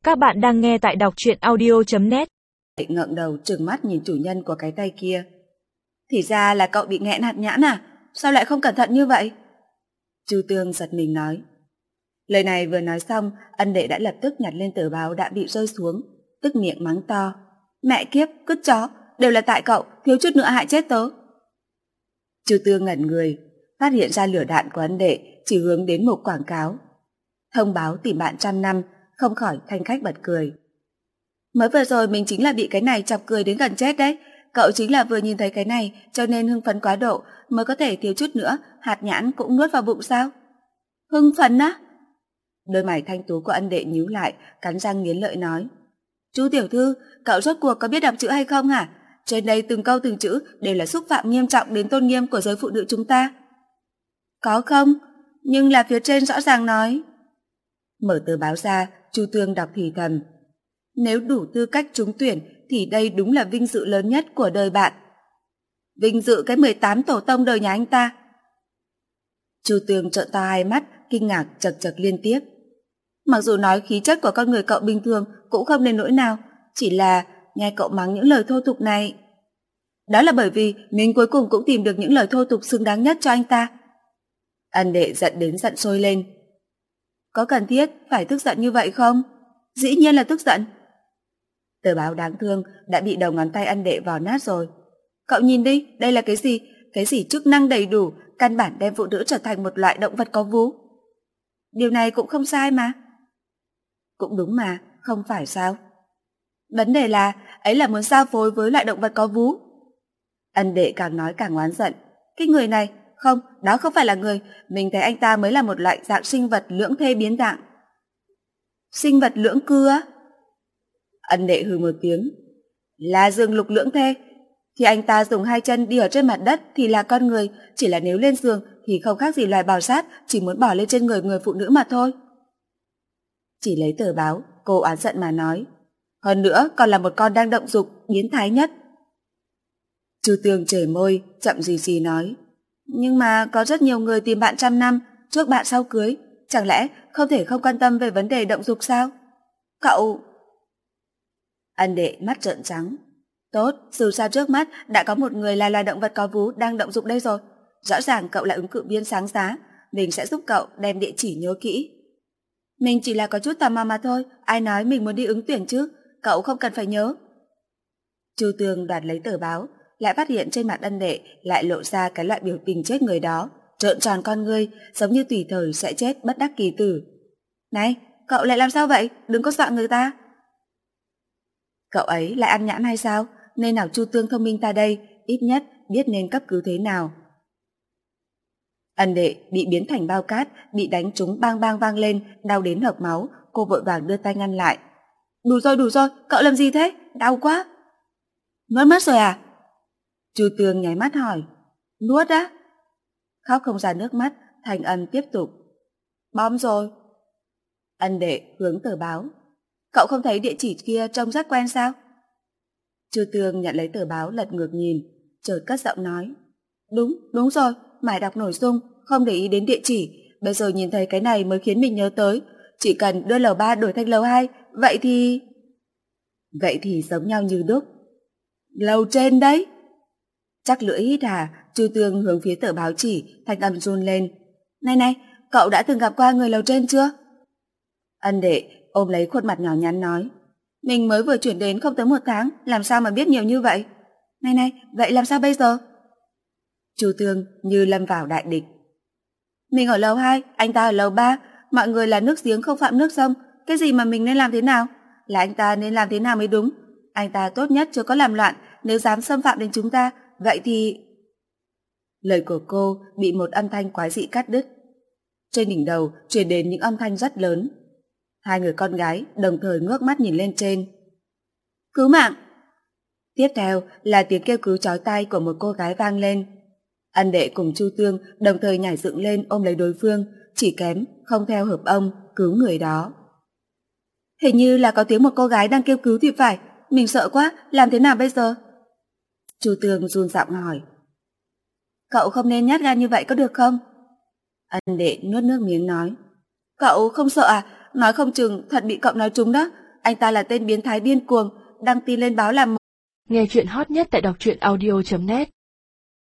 Các bạn đang nghe tại đọc truyện audio.net. Ngẩng đầu trừng mắt nhìn chủ nhân của cái tay kia. Thì ra là cậu bị nghẽn hạt nhãn à? Sao lại không cẩn thận như vậy? Chu Tương giật mình nói. Lời này vừa nói xong, ân đệ đã lập tức nhặt lên tờ báo đã bị rơi xuống, tức miệng mắng to. Mẹ kiếp, cứt chó, đều là tại cậu, thiếu chút nữa hại chết tớ. Chu Tương ngẩn người, phát hiện ra lửa đạn của ân đệ chỉ hướng đến một quảng cáo. Thông báo tìm bạn 100 năm, không khỏi thanh khách bật cười. Mới vừa rồi mình chính là bị cái này chọc cười đến gần chết đấy. Cậu chính là vừa nhìn thấy cái này cho nên hưng phấn quá độ mới có thể thiếu chút nữa hạt nhãn cũng nuốt vào bụng sao? Hưng phấn á? Đôi mày thanh tú của ân đệ nhíu lại, cắn răng nghiến lợi nói. Chú tiểu thư, cậu rốt cuộc có biết đọc chữ hay không hả? Trên đây từng câu từng chữ đều là xúc phạm nghiêm trọng đến tôn nghiêm của giới phụ nữ chúng ta. Có không? Nhưng là phía trên rõ ràng nói. Mở tờ báo ra, Chu Tương đọc thì thầm. Nếu đủ tư cách trúng tuyển thì đây đúng là vinh dự lớn nhất của đời bạn. Vinh dự cái 18 tổ tông đời nhà anh ta. Chu Tương trợn to hai mắt, kinh ngạc chật chật liên tiếp. Mặc dù nói khí chất của con người cậu bình thường cũng không đến nỗi nào, chỉ là nghe cậu mắng những lời thô tục này. Đó là bởi vì mình cuối cùng cũng tìm được những lời thô tục xứng đáng nhất cho anh ta. Ân đệ giận đến giận sôi lên. Có cần thiết phải tức giận như vậy không? Dĩ nhiên là tức giận. Tờ báo đáng thương đã bị đầu ngón tay ân đệ vò nát rồi. Cậu nhìn đi, đây là cái gì? Cái gì chức năng đầy đủ, căn bản đem phụ nữ trở thành một loại động vật có vú. Điều này cũng không sai mà. Cũng đúng mà, không phải sao? Vấn đề là, ấy là muốn giao phối với loại động vật có vú. Ân đệ càng nói càng oán giận. Cái người này, không, đó không phải là người, mình thấy anh ta mới là một loại dạng sinh vật lưỡng thê biến dạng. Sinh vật lưỡng cư á? Ân đệ hừ một tiếng. Là giường lục lưỡng thê. Thì anh ta dùng hai chân đi ở trên mặt đất thì là con người, chỉ là nếu lên giường thì không khác gì loài bò sát, chỉ muốn bỏ lên trên người phụ nữ mà thôi. Chỉ lấy tờ báo, cô oán giận mà nói. Hơn nữa còn là một con đang động dục, biến thái nhất. Chu Tương chảy môi, chậm gì gì nói. Nhưng mà có rất nhiều người tìm bạn 100 năm, trước bạn sau cưới. Chẳng lẽ không thể không quan tâm về vấn đề động dục sao? Cậu... Ân đệ mắt trợn trắng. Tốt, dù sao trước mắt đã có một người là loài động vật có vú đang động dục đây rồi. Rõ ràng cậu là ứng cử viên sáng giá. Mình sẽ giúp cậu đem địa chỉ nhớ kỹ. Mình chỉ là có chút tò mò mà thôi. Ai nói mình muốn đi ứng tuyển chứ? Cậu không cần phải nhớ. Chu Tương đoạt lấy tờ báo, lại phát hiện trên mặt ân đệ lại lộ ra cái loại biểu tình chết người đó, trợn tròn con ngươi, giống như tùy thời sẽ chết bất đắc kỳ tử. Này, cậu lại làm sao vậy? Đừng có dọa người ta. Cậu ấy lại ăn nhãn hay sao? Nên nào Chu Tương thông minh ta đây, ít nhất biết nên cấp cứu thế nào. Ân đệ bị biến thành bao cát, bị đánh trúng bang bang vang lên, đau đến hộc máu, cô vội vàng đưa tay ngăn lại. Đủ rồi, cậu làm gì thế? Đau quá. Nuốt mất rồi à? Chu Tương nháy mắt hỏi. Nuốt á? Khóc không ra nước mắt, thành âm tiếp tục. Bom rồi. Ân đệ hướng tờ báo. Cậu không thấy địa chỉ kia trông rất quen sao? Chu Tương nhận lấy tờ báo lật ngược nhìn, chợt cất giọng nói. Đúng rồi, mải đọc nội dung, không để ý đến địa chỉ. Bây giờ nhìn thấy cái này mới khiến mình nhớ tới. Chỉ cần đưa lầu 3 đổi thành lầu 2, vậy thì giống nhau như đúc. Lầu trên đấy. Chắc lưỡi hít hà, Chu Tương hướng phía tờ báo chỉ, thanh âm run lên. Này, cậu đã từng gặp qua người lầu trên chưa? Ân đệ ôm lấy khuôn mặt nhỏ nhắn nói. Mình mới vừa chuyển đến không tới 1 tháng, làm sao mà biết nhiều như vậy? Này, vậy làm sao bây giờ? Chu Tương như lâm vào đại địch. Mình ở lầu 2, anh ta ở lầu 3, mọi người là nước giếng không phạm nước sông, cái gì mà mình nên làm thế nào? Là anh ta nên làm thế nào mới đúng? Anh ta tốt nhất chưa có làm loạn, nếu dám xâm phạm đến chúng ta, vậy thì... Lời của cô bị một âm thanh quái dị cắt đứt. Trên đỉnh đầu truyền đến những âm thanh rất lớn. Hai người con gái đồng thời ngước mắt nhìn lên trên. Cứu mạng! Tiếp theo là tiếng kêu cứu chói tai của một cô gái vang lên. Ân đệ cùng Chu Tương đồng thời nhảy dựng lên ôm lấy đối phương, chỉ kém không theo hợp ông cứu người đó. Hình như là có tiếng một cô gái đang kêu cứu thì phải, mình sợ quá, làm thế nào bây giờ? Chu Tương run giọng hỏi. Cậu không nên nhát gan như vậy có được không? Ân đệ nuốt nước miếng nói. Cậu không sợ à? Nói không chừng thật bị cậu nói trúng đó. Anh ta là tên biến thái điên cuồng, đăng tin lên báo làm. Nghe chuyện hot nhất tại đọc truyện audio.net